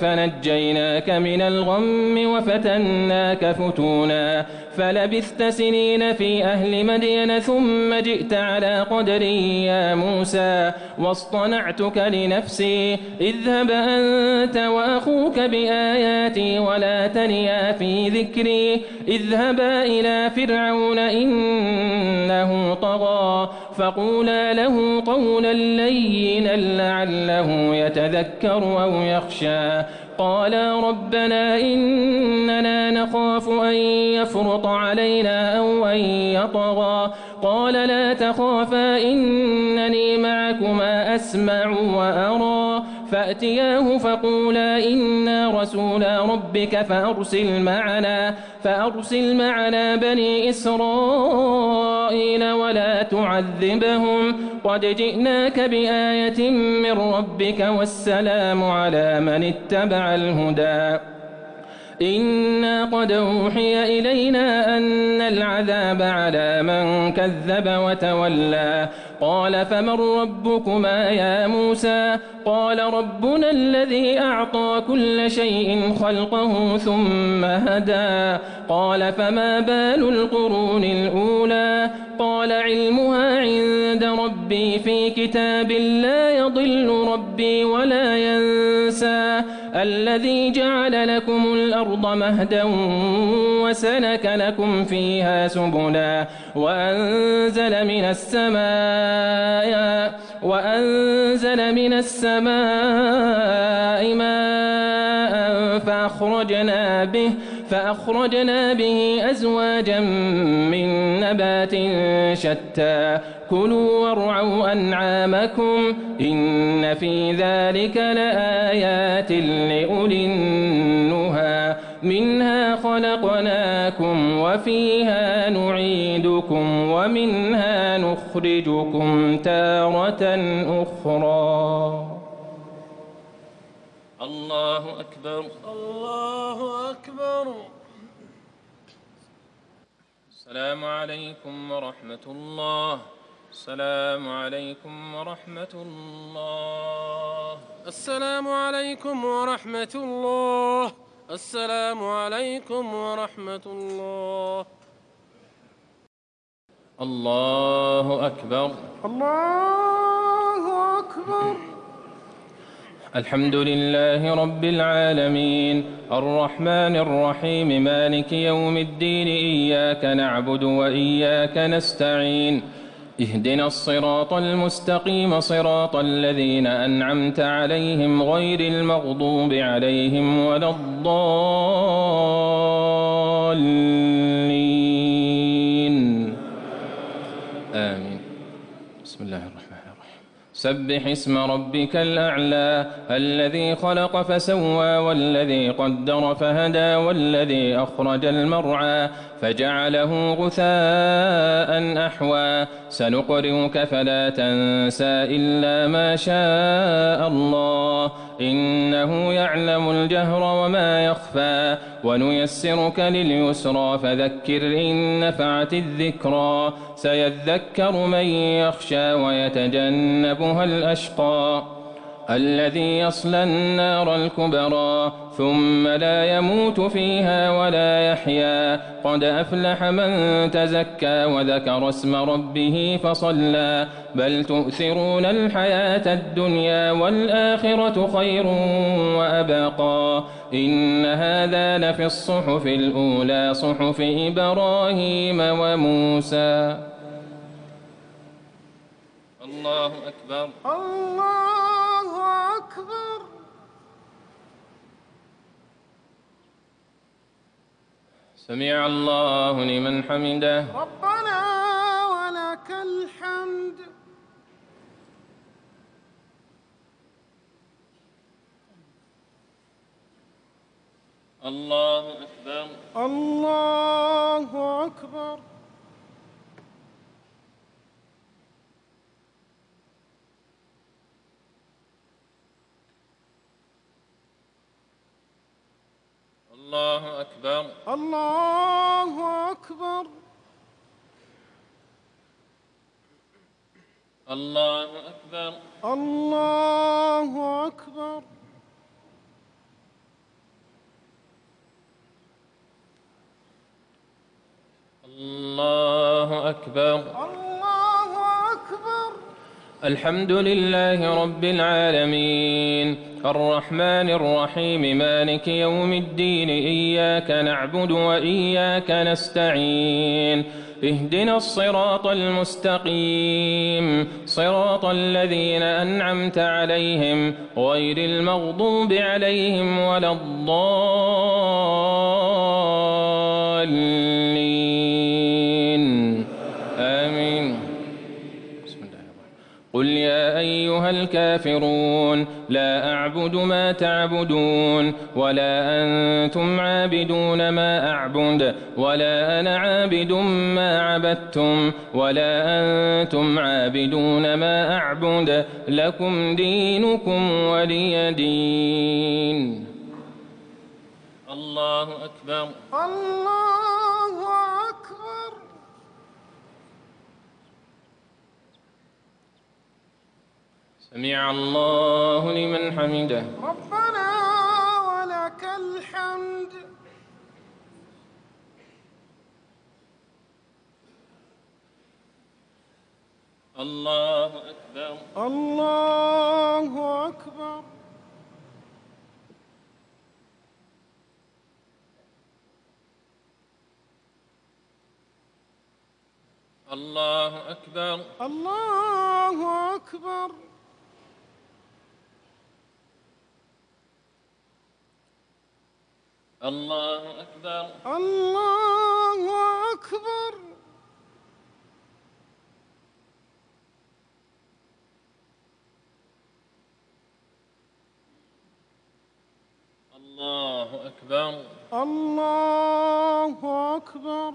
فنجيناك من الغم وفتناك فتونا فلبثت سنين في أهل مدين ثم جئت على قدري يا موسى واصطنعتك لنفسي اذهب أنت وأخوك بآياتي ولا تنيا في ذكري اذهبا إلى فرعون إنه طغى فقولا له قولا لينا لعله يتذكر أو يخشى قالا ربنا إننا نخاف أن يفرط علينا أو أن يطغى قال لا تخافا إنني معكما أسمع وأرى فأتياه فقولا إنا رسولا ربك فأرسل معنا فأرسل معنا بني إسرائيل ولا تعذبهم قد جئناك بآية من ربك والسلام على من اتبع الهدى إنا قد أوحي إلينا أن العذاب على من كذب وتولى قال فمن ربكما يا موسى قال ربنا الذي أعطى كل شيء خلقه ثم هدى قال فما بال القرون الأولى قال علمها عند ربي في كتاب لا يضل ربي ولا ينسى الذي جعل لكم الأرض مهدا وسلك لكم فيها سبلا وأنزل من السماء وأنزل من السماء ماء فأخرجنا به فأخرجنا به أزواجا من نبات شتى كلوا وارعوا أنعامكم إن في ذلك لآيات لأولي النهى منها خلقناكم وفيها نعيدكم ومنها نخرجكم تارة أخرى. الله أكبر. الله أكبر. السلام عليكم ورحمة الله. السلام عليكم ورحمة الله. السلام عليكم ورحمة الله. السلام عليكم ورحمة الله. الله أكبر. الله أكبر. الحمد لله رب العالمين الرحمن الرحيم مالك يوم الدين إياك نعبد وإياك نستعين اهدنا الصراط المستقيم صراط الذين أنعمت عليهم غير المغضوب عليهم ولا الضالين آمين. بسم الله الرحمن الرحيم. سبح اسم ربك الأعلى الذي خلق فسوى والذي قدر فهدى والذي أخرج المرعى فجعله غثاء أحوى سنقرئك فلا تنسى إلا ما شاء الله إنه يعلم الجهر وما يخفى ونيسرك لليسرى فذكر إن نفعت الذكرى سيذكر من يخشى ويتجنبها الأشقى الذي يصلى النار الكبرى ثم لا يموت فيها ولا يحيا قد أفلح من تزكى وذكر اسم ربه فصلى بل تؤثرون الحياة الدنيا والآخرة خير وأبقى إن هذا لفي الصحف الأولى صحف إبراهيم وموسى. الله أكبر. الله أكبر. سمع الله لمن حمده. ربنا ولك الحمد. الله أكبر. الله أكبر. الله أكبر. الله أكبر. الله أكبر. الله أكبر. الله أكبر. الله أكبر. الحمد لله رب العالمين الرحمن الرحيم مالك يوم الدين إياك نعبد وإياك نستعين اهدنا الصراط المستقيم صراط الذين أنعمت عليهم غير المغضوب عليهم ولا الضالين آمين. قل يا أيها الكافرون لا أعبد ما تعبدون ولا أنتم عابدون ما أعبد ولا أنا عابد ما عبدتم ولا أنتم عابدون ما أعبد لكم دينكم ولي دين. الله أكبر. الله أكبر. سمع الله لمن حمده. ربنا ولك الحمد. الله أكبر. الله أكبر. الله أكبر. الله أكبر. الله أكبر. الله أكبر. الله أكبر. الله أكبر.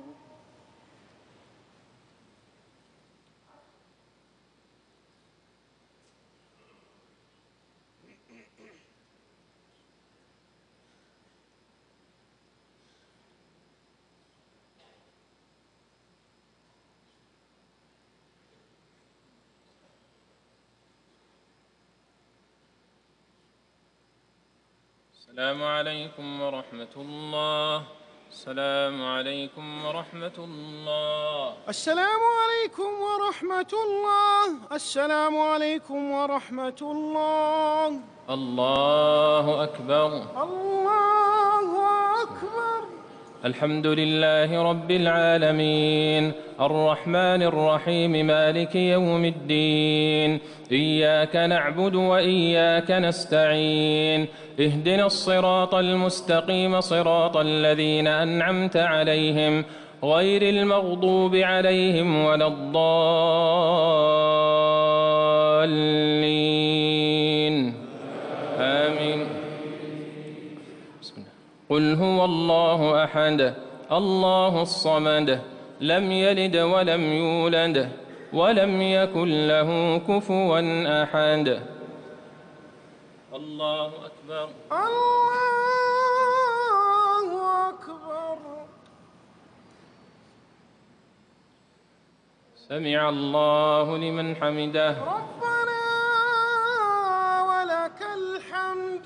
السلام عليكم ورحمة الله. السلام عليكم ورحمة الله. السلام عليكم ورحمة الله. السلام عليكم ورحمة الله. الله أكبر. الله أكبر. الحمد لله رب العالمين الرحمن الرحيم مالك يوم الدين إياك نعبد وإياك نستعين اهدنا الصراط المستقيم صراط الذين أنعمت عليهم غير المغضوب عليهم ولا الضالين آمين. قل هو الله أحد الله الصمد لم يلد ولم يولد ولم يكن له كفوا أحد. الله أكبر. الله أكبر. سمع الله لمن حمده. ربنا ولك الحمد.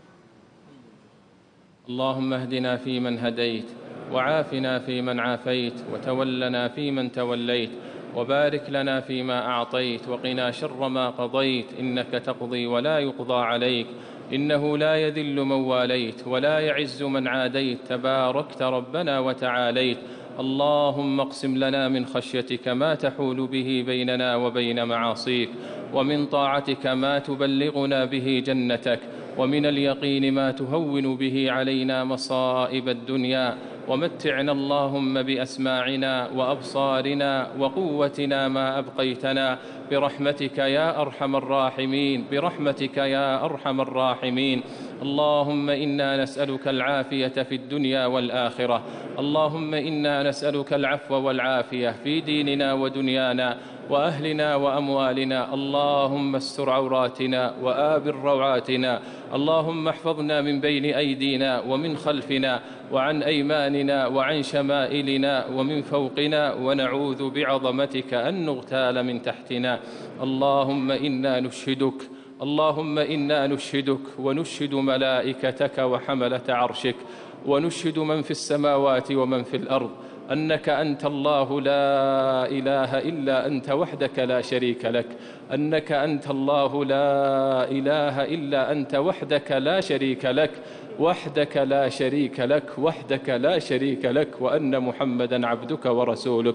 اللهم اهدنا فيمن هديت وعافنا فيمن عافيت وتولنا فيمن توليت وبارك لنا فيما أعطيت وقنا شر ما قضيت إنك تقضي ولا يقضى عليك إنه لا يذل من واليت ولا يعز من عاديت تباركت ربنا وتعاليت. اللهم اقسم لنا من خشيتك ما تحول به بيننا وبين معاصيك ومن طاعتك ما تبلغنا به جنتك ومن اليقين ما تهون به علينا مصائب الدنيا ومتعنا اللهم بأسماعنا وأبصارنا وقوتنا ما أبقيتنا برحمتك يا أرحم الراحمين برحمتك يا أرحم الراحمين. اللهم إنا نسألك العافية في الدنيا والآخرة. اللهم إنا نسألك العفو والعافية في ديننا ودنيانا وأهلنا وأموالنا. اللهم استر عوراتنا وآبر روعاتنا. اللهم احفظنا من بين أيدينا ومن خلفنا وعن أيماننا وعن شمائلنا ومن فوقنا ونعوذ بعظمتك أن نغتال من تحتنا. اللهم إنا نشهدك اللهم إنا نشهدك ونشهد ملائكتك وحملة عرشك ونشهد من في السماوات ومن في الأرض أنك أنت الله لا إله إلا أنت وحدك لا شريك لك أنك أنت الله لا إله إلا أنت وحدك لا شريك لك وحدك لا شريك لك وحدك لا شريك لك وأن محمدا عبدك ورسولك.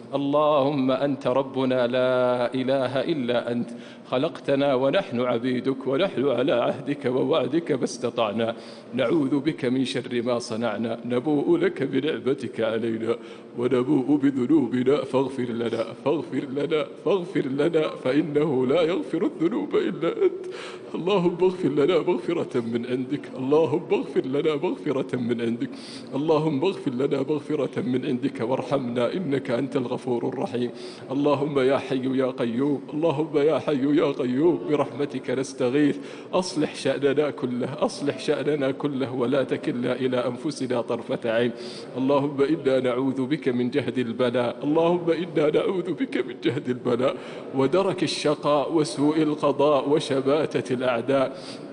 اللهم أنت ربنا لا إله إلا أنت خلقتنا ونحن عبيدك ونحن على عهدك ووعدك ما استطعنا نعوذ بك من شر ما صنعنا نبوء لك بنعمتك علينا ونبوء بذنوبنا فاغفر لنا فاغفر لنا فاغفر لنا فإنه لا يغفر الذنوب إلا أنت. اللهم اغفر لنا مغفرة من عندك اللهم اغفر لنا مغفرة من عندك اللهم اغفر لنا مغفرة من عندك وارحمنا إنك أنت الغفور الرحيم. اللهم يا حي يا قيوم اللهم يا حي يا قيوم برحمتك نستغيث أصلح شأننا كله أصلح شأننا كله ولا تكلنا إلى أنفسنا طرفة عين. اللهم إنا نعوذ بك من جهد البلاء اللهم إنا نعوذ بك من جهد البلاء ودرك الشقاء وسوء القضاء وشماتة الأعداء.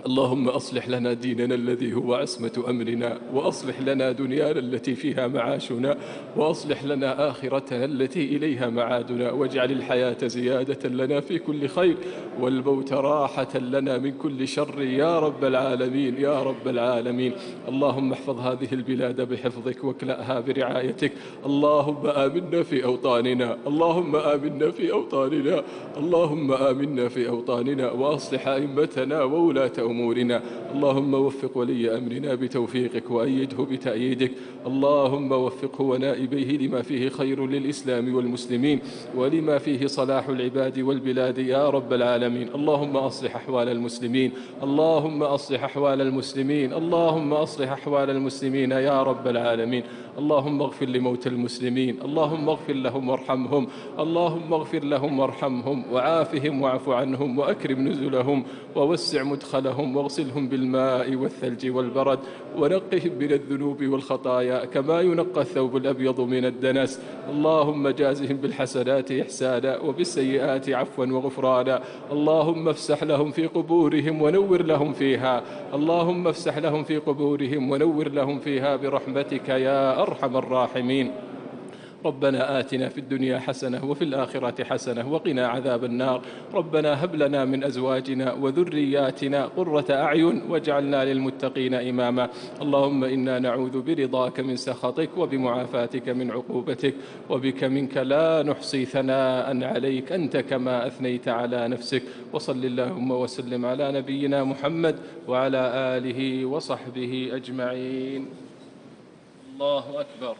اللهم أصلح لنا ديننا الذي هو عصمة أمرنا، وأصلح لنا دنيانا التي فيها معاشنا، وأصلح لنا آخرتنا التي إليها معادنا، واجعل الحياة زيادة لنا في كل خير والموت راحة لنا من كل شر يا رب العالمين يا رب العالمين. اللهم احفظ هذه البلاد بحفظك واكلأها برعايتك. اللهم آمنا في أوطاننا، اللهم آمنا في أوطاننا، اللهم آمنا في أوطاننا، وأصلح أئمتنا وولاة أمورنا. اللهم وفق ولي أمرنا بتوفيقك وأيده بتأييدك. اللهم وفقه ونائبيه لما فيه خير للإسلام والمسلمين ولما فيه صلاح العباد والبلاد يا رب العالمين. اللهم أصلح أحوال المسلمين، اللهم أصلح أحوال المسلمين، اللهم أصلح أحوال المسلمين يا رب العالمين. اللهم اغفر لموتى المسلمين، اللهم اغفر لهم وارحمهم، اللهم اغفر لهم وارحمهم وعافهم واعف عنهم وأكرم نزلهم ووسع مدخلهم واغسلهم بالماء والثلج والبرد ونقهم من الذنوب والخطايا كما ينقى الثوب الأبيض من الدنس. اللهم جازهم بالحسنات إحسانا وبالسيئات عفوا وغفرانا. اللهم افسح لهم في قبورهم ونور لهم فيها، اللهم افسح لهم في قبورهم ونور لهم فيها برحمتك يا أرحم الراحمين. ربنا آتنا في الدنيا حسنة وفي الآخرة حسنة وقنا عذاب النار. ربنا هب لنا من أزواجنا وذرياتنا قرة أعين واجعلنا للمتقين إماما. اللهم إنا نعوذ برضاك من سخطك وبمعافاتك من عقوبتك، وبك منك لا نحصي ثناء عليك أنت كما أثنيت على نفسك. وصل اللهم وسلم على نبينا محمد وعلى آله وصحبه أجمعين. الله أكبر.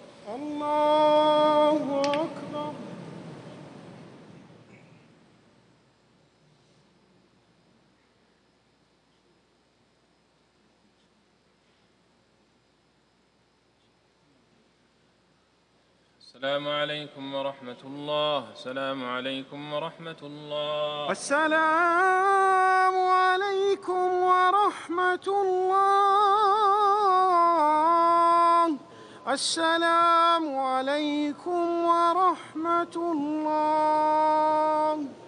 الله أكبر. السلام عليكم ورحمة الله. السلام عليكم ورحمة الله. السلام عليكم ورحمة الله. السلام عليكم ورحمة الله.